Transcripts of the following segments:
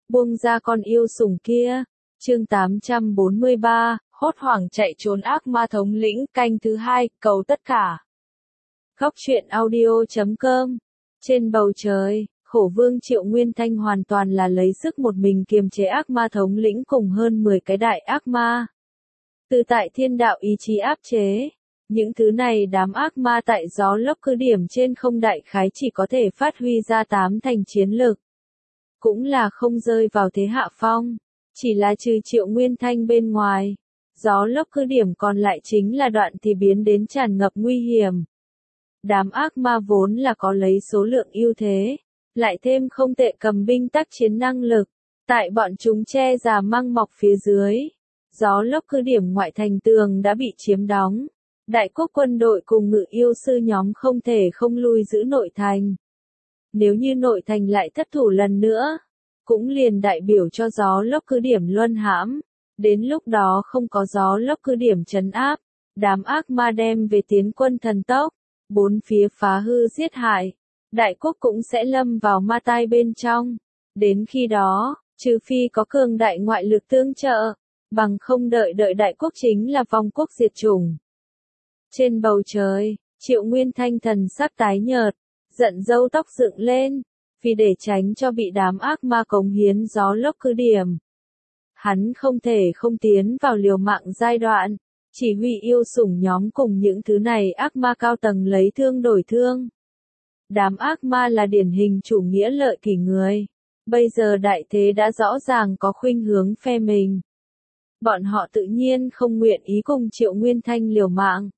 buông ra con yêu sủng kia. Chương 843, hốt hoảng chạy trốn ác ma thống lĩnh, canh thứ 2, cầu tất cả. Góc truyện audio.com. Trên bầu trời, khổ vương Triệu Nguyên Thanh hoàn toàn là lấy sức một mình kiềm chế ác ma thống lĩnh cùng hơn 10 cái đại ác ma. Từ tại thiên đạo ý chí áp chế, những thứ này đám ác ma tại gió lốc cứ điểm trên không đại khái chỉ có thể phát huy ra 8 thành chiến lực. Cũng là không rơi vào thế hạ phong, chỉ là trừ Triệu Nguyên Thanh bên ngoài. Gió lốc cứ điểm còn lại chính là đoạn thì biến đến tràn ngập nguy hiểm. Đám ác ma vốn là có lấy số lượng ưu thế, lại thêm không tệ cầm binh tác chiến năng lực, tại bọn chúng che già măng mọc phía dưới. Gió lốc cứ điểm ngoại thành tường đã bị chiếm đóng. Đại quốc quân đội cùng ngự yêu sư nhóm không thể không lui giữ nội thành. Nếu như nội thành lại thất thủ lần nữa, cũng liền đại biểu cho gió lốc cứ điểm luân hãm. Đến lúc đó không có gió lốc cứ điểm trấn áp, đám ác ma đem về tiến quân thần tốc, bốn phía phá hư giết hại, đại quốc cũng sẽ lâm vào ma tai bên trong. Đến khi đó, trừ phi có cường đại ngoại lực tương trợ, bằng không đợi đại quốc chính là vong quốc diệt chủng. Trên bầu trời, Triệu Nguyên Thanh thần sắc tái nhợt, giận râu tóc dựng lên, vì để tránh cho bị đám ác ma cống hiến gió lốc cứ điểm. Hắn không thể không tiến vào liều mạng giai đoạn, chỉ huy yêu sủng nhóm cùng những thứ này ác ma cao tầng lấy thương đổi thương. Đám ác ma là điển hình chủ nghĩa lợi kỷ người, bây giờ đại thế đã rõ ràng có khuynh hướng phe mình. Bọn họ tự nhiên không nguyện ý cùng Triệu Nguyên Thanh liều mạng.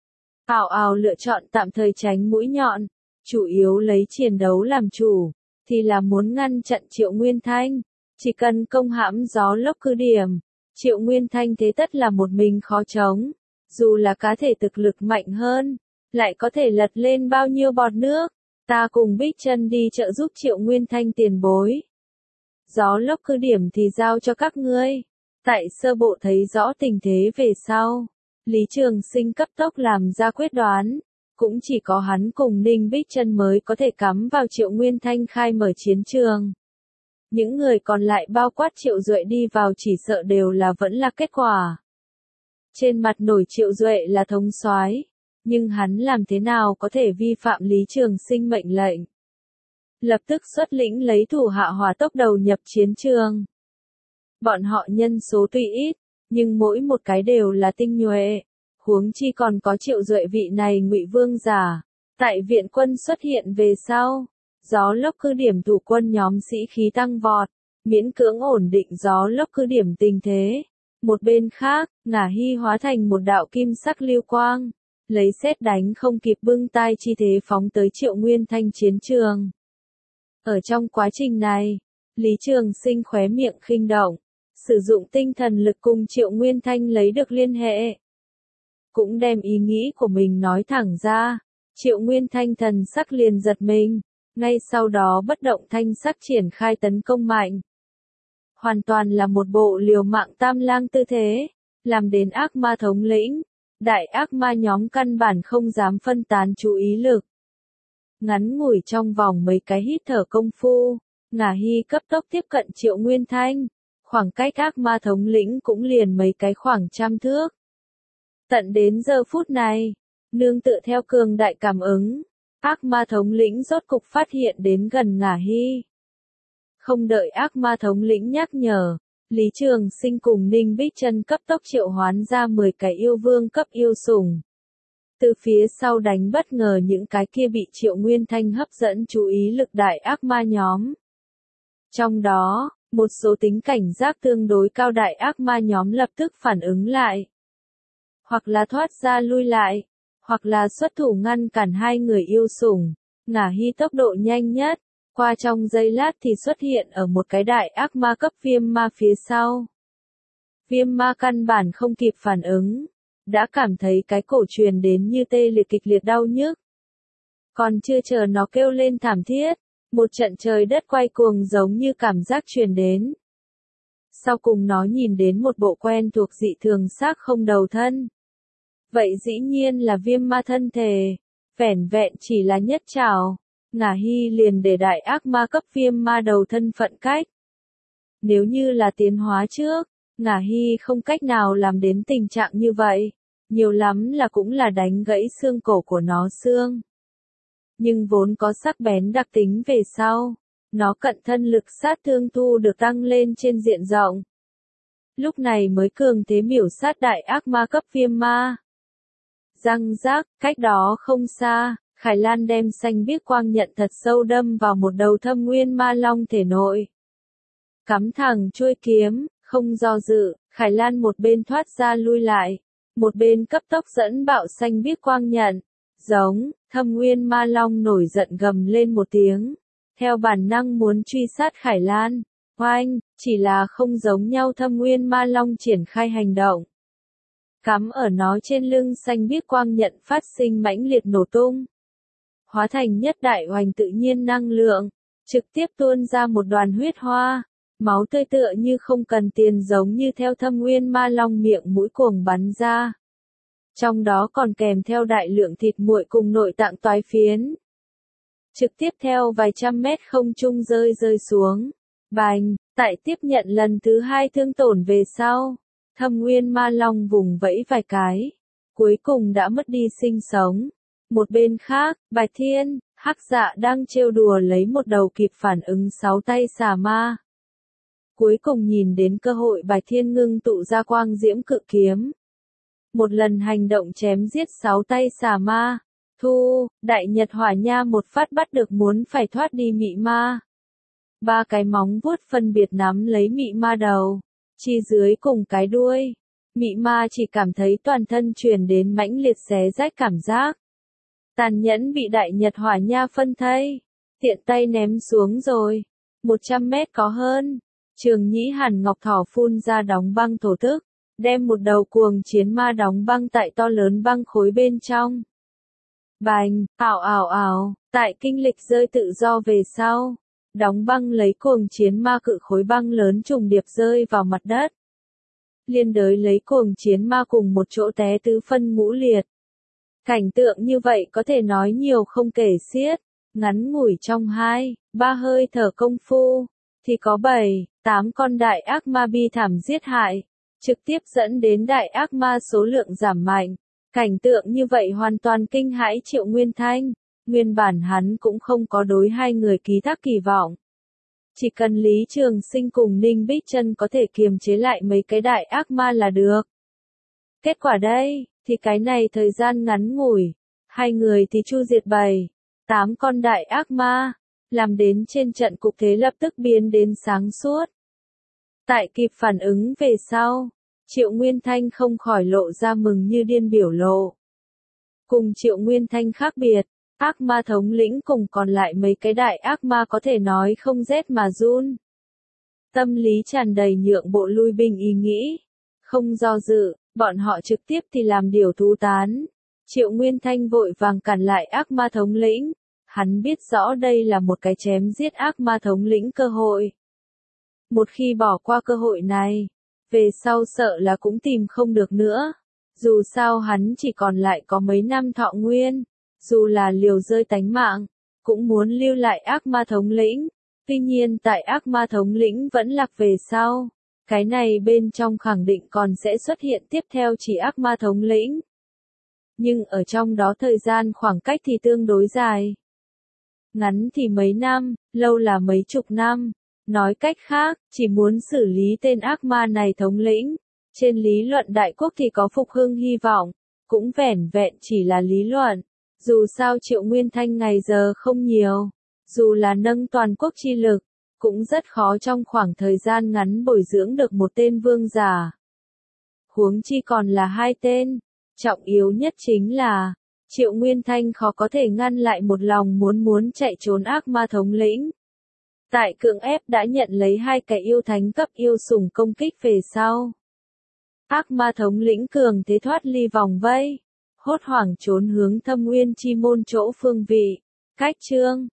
Ào ào lựa chọn tạm thời tránh mũi nhọn, chủ yếu lấy chiến đấu làm chủ, thì là muốn ngăn chặn Triệu Nguyên Thanh. Chỉ cần công hãm gió lốc cứ điểm, Triệu Nguyên Thanh thế tất là một mình khó chống. Dù là cá thể thực lực mạnh hơn, lại có thể lật lên bao nhiêu bọt nước. Ta cùng Bích Chân đi trợ giúp Triệu Nguyên Thanh tiền bối. Gió lốc cứ điểm thì giao cho các ngươi. Tại sơ bộ thấy rõ tình thế về sau, Lý Trường Sinh cấp tốc làm ra quyết đoán. Cũng chỉ có hắn cùng Ninh Bích Chân mới có thể cắm vào Triệu Nguyên Thanh khai mở chiến trường. Những người còn lại bao quát Triệu Duệ đi vào chỉ sợ đều là vẫn là kết quả. Trên mặt nổi Triệu Duệ là thống soái, nhưng hắn làm thế nào có thể vi phạm Lý Trường Sinh mệnh lệnh. Lập tức xuất lĩnh lấy thủ hạ hỏa tốc đầu nhập chiến trường. Bọn họ nhân số tuy ít, nhưng mỗi một cái đều là tinh nhuệ, huống chi còn có Triệu Duệ vị này ngụy vương giả. Tại viện quân xuất hiện về sau, gió lốc cứ điểm thủ quân nhóm sĩ khí tăng vọt, miễn cưỡng ổn định gió lốc cứ điểm tình thế. Một bên khác, Ngả Hy hóa thành một đạo kim sắc lưu quang, lấy sét đánh không kịp bưng tai chi thế phóng tới Triệu Nguyên Thanh chiến trường. Ở trong quá trình này, Lý Trường Sinh khóe miệng khinh động, sử dụng tinh thần lực cùng Triệu Nguyên Thanh lấy được liên hệ. Cũng đem ý nghĩ của mình nói thẳng ra, Triệu Nguyên Thanh thần sắc liền giật mình, ngay sau đó bất động thanh sắc triển khai tấn công mạnh. Hoàn toàn là một bộ liều mạng tam lang tư thế, làm đến ác ma thống lĩnh, đại ác ma nhóm căn bản không dám phân tán chú ý lực. Ngắn ngủi trong vòng mấy cái hít thở công phu, Ngả Hy cấp tốc tiếp cận Triệu Nguyên Thanh, khoảng cách ác ma thống lĩnh cũng liền mấy cái khoảng trăm thước. Tận đến giờ phút này, nương tựa theo cường đại cảm ứng, ác ma thống lĩnh rốt cục phát hiện đến gần Ngả Hy. Không đợi ác ma thống lĩnh nhắc nhở, Lý Trường Sinh cùng Ninh Bích Chân cấp tốc triệu hoán ra 10 cái yêu vương cấp yêu sủng. Từ phía sau đánh bất ngờ những cái kia bị Triệu Nguyên Thanh hấp dẫn chú ý lực đại ác ma nhóm. Trong đó, một số tính cảnh giác tương đối cao đại ác ma nhóm lập tức phản ứng lại. Hoặc là thoát ra lui lại, hoặc là xuất thủ ngăn cản hai người yêu sủng. Ngả Hy tốc độ nhanh nhất, qua trong giây lát thì xuất hiện ở một cái đại ác ma cấp viêm ma phía sau. Viêm ma căn bản không kịp phản ứng, đã cảm thấy cái cổ truyền đến như tê liệt kịch liệt đau nhức. Còn chưa chờ nó kêu lên thảm thiết, một trận trời đất quay cuồng giống như cảm giác truyền đến. Sau cùng nó nhìn đến một bộ quen thuộc dị thường xác không đầu thân. Vậy dĩ nhiên là viêm ma thân thể, vẻn vẹn chỉ là nhất trảo. Ngả Hy liền để đại ác ma cấp viêm ma đầu thân phận cách. Nếu như là tiến hóa trước, Ngả Hy không cách nào làm đến tình trạng như vậy, nhiều lắm là cũng là đánh gãy xương cổ của nó xương. Nhưng vốn có sắc bén đặc tính về sau, nó cận thân lực sát thương thu được tăng lên trên diện rộng. Lúc này mới cường thế miểu sát đại ác ma cấp viêm ma. Răng rác, cách đó không xa, Khải Lan đem xanh biếc quang nhận thật sâu đâm vào một đầu thâm nguyên ma long thể nội. Cắm thẳng chuôi kiếm, không do dự, Khải Lan một bên thoát ra lui lại, một bên cấp tốc dẫn bạo xanh biếc quang nhận. Giống, thâm nguyên ma long nổi giận gầm lên một tiếng, theo bản năng muốn truy sát Khải Lan. Oanh, chỉ là không giống nhau thâm nguyên ma long triển khai hành động. Cắm ở nó trên lưng xanh biếc quang nhận phát sinh mãnh liệt nổ tung. Hóa thành nhất đại hoành tự nhiên năng lượng, trực tiếp tuôn ra một đoàn huyết hoa, máu tươi tựa như không cần tiền giống như theo thâm nguyên ma long miệng mũi cuồng bắn ra. Trong đó còn kèm theo đại lượng thịt nguội cùng nội tạng toái phiến. Trực tiếp theo vài trăm mét không trung rơi xuống. Bành, tại tiếp nhận lần thứ hai thương tổn về sau, thâm nguyên ma long vùng vẫy vài cái, cuối cùng đã mất đi sinh sống. Một bên khác, Bạch Thiên, Hắc Dạ đang trêu đùa lấy một đầu kịp phản ứng 6 tay xà ma. Cuối cùng nhìn đến cơ hội Bạch Thiên ngưng tụ ra quang diễm cự kiếm. Một lần hành động chém giết 6 tay xà ma, thu, đại nhật hỏa nha một phát bắt được muốn phải thoát đi mị ma. 3 cái móng vuốt phân biệt nắm lấy mị ma đầu, chi dưới cùng cái đuôi. Mị ma chỉ cảm thấy toàn thân truyền đến mãnh liệt xé rách cảm giác. Tàn nhẫn bị đại nhật hỏa nha phân thây, tiện tay ném xuống rồi. 100 mét có hơn, Trường Nhĩ Hàn Ngọc Thỏ phun ra đóng băng thổ tức, đem một đầu cuồng chiến ma đóng băng tại to lớn băng khối bên trong. Bành, ảo ảo ảo, tại kinh lịch rơi tự do về sau, đóng băng lấy cuồng chiến ma cự khối băng lớn trùng điệp rơi vào mặt đất. Liên đới lấy cuồng chiến ma cùng một chỗ té tứ phân ngũ liệt. Cảnh tượng như vậy có thể nói nhiều không kể xiết, ngắn ngủi trong 2-3 hơi thở công phu, thì có 7-8 con đại ác ma bi thảm giết hại, trực tiếp dẫn đến đại ác ma số lượng giảm mạnh. Cảnh tượng như vậy hoàn toàn kinh hãi Triệu Nguyên Thanh, nguyên bản hắn cũng không có đối hai người ký thác kỳ vọng. Chỉ cần Lý Trường Sinh cùng Ninh Bích Trân có thể kiềm chế lại mấy cái đại ác ma là được. Kết quả đây, thì cái này thời gian ngắn ngủi, hai người thì chu diệt 7-8 con đại ác ma, làm đến trên trận cục thế lập tức biến đến sáng suốt. Tại kịp phản ứng về sau, Triệu Nguyên Thanh không khỏi lộ ra mừng như điên biểu lộ. Cùng Triệu Nguyên Thanh khác biệt, ác ma thống lĩnh cùng còn lại mấy cái đại ác ma có thể nói không rét mà run. Tâm lý tràn đầy nhượng bộ lui binh ý nghĩ, không do dự, bọn họ trực tiếp thì làm điều thú tán. Triệu Nguyên Thanh vội vàng cản lại ác ma thống lĩnh, hắn biết rõ đây là một cái chém giết ác ma thống lĩnh cơ hội. Một khi bỏ qua cơ hội này, về sau sợ là cũng tìm không được nữa. Dù sao hắn chỉ còn lại có mấy năm thọ nguyên, dù là liều rơi tánh mạng, cũng muốn lưu lại ác ma thống lĩnh. Tuy nhiên tại ác ma thống lĩnh vẫn lạc về sau, cái này bên trong khẳng định còn sẽ xuất hiện tiếp theo chỉ ác ma thống lĩnh. Nhưng ở trong đó thời gian khoảng cách thì tương đối dài. Ngắn thì mấy năm, lâu là mấy chục năm. Nói cách khác, chỉ muốn xử lý tên ác ma này thống lĩnh, trên lý luận đại quốc thì có phục hưng hy vọng, cũng vẻn vẹn chỉ là lý luận. Dù sao Triệu Nguyên Thanh ngày giờ không nhiều, dù là nâng toàn quốc chi lực, cũng rất khó trong khoảng thời gian ngắn bồi dưỡng được một tên vương giả. Huống chi còn là hai tên, trọng yếu nhất chính là, Triệu Nguyên Thanh khó có thể ngăn lại một lòng muốn chạy trốn ác ma thống lĩnh. Tại cưỡng ép đã nhận lấy hai cái yêu thánh cấp yêu sủng công kích về sau. Ác ma thống lĩnh cường thế thoát ly vòng vây, hốt hoảng trốn hướng Thâm Nguyên Chi môn chỗ phương vị. Cách chương